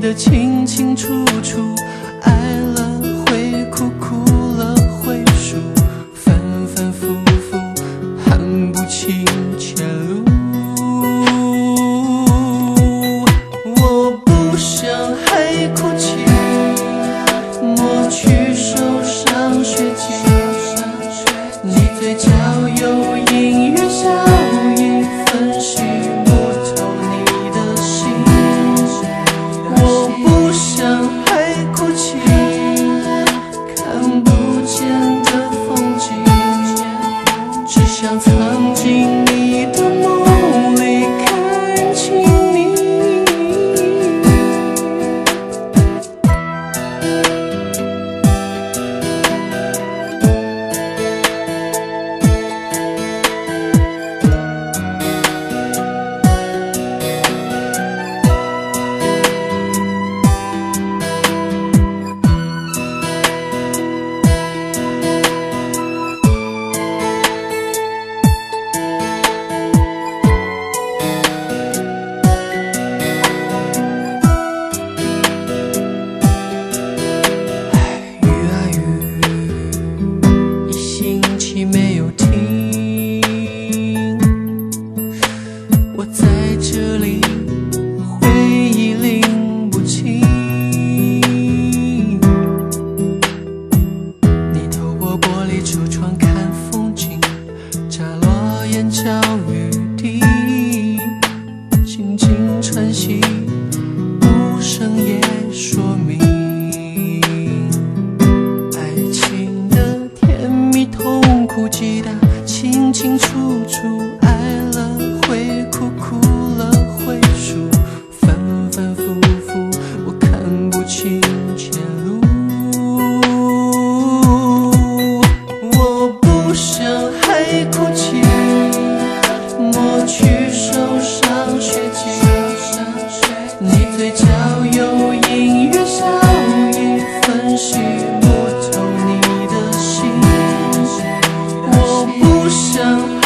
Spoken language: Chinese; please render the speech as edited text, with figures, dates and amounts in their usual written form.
得清清楚楚，爱了会哭，哭了会输，反反复复喊不清前路。我不想还哭泣，抹去受伤血迹，你嘴角有隐约笑意，分析不透你的心。我不想还哭泣，看不见的风景，只想藏进你的梦里看清你。没有停，我在这里，回忆拎不清。你透过玻璃橱窗看风景，眨落眼角雨滴，轻轻喘息，无声也说明。记得清清楚楚，爱了会哭，哭了会输，反反复复我看不清前路。我不想还哭泣，抹去受伤血迹，你嘴角有隐约笑意，分析不透你的心。我不想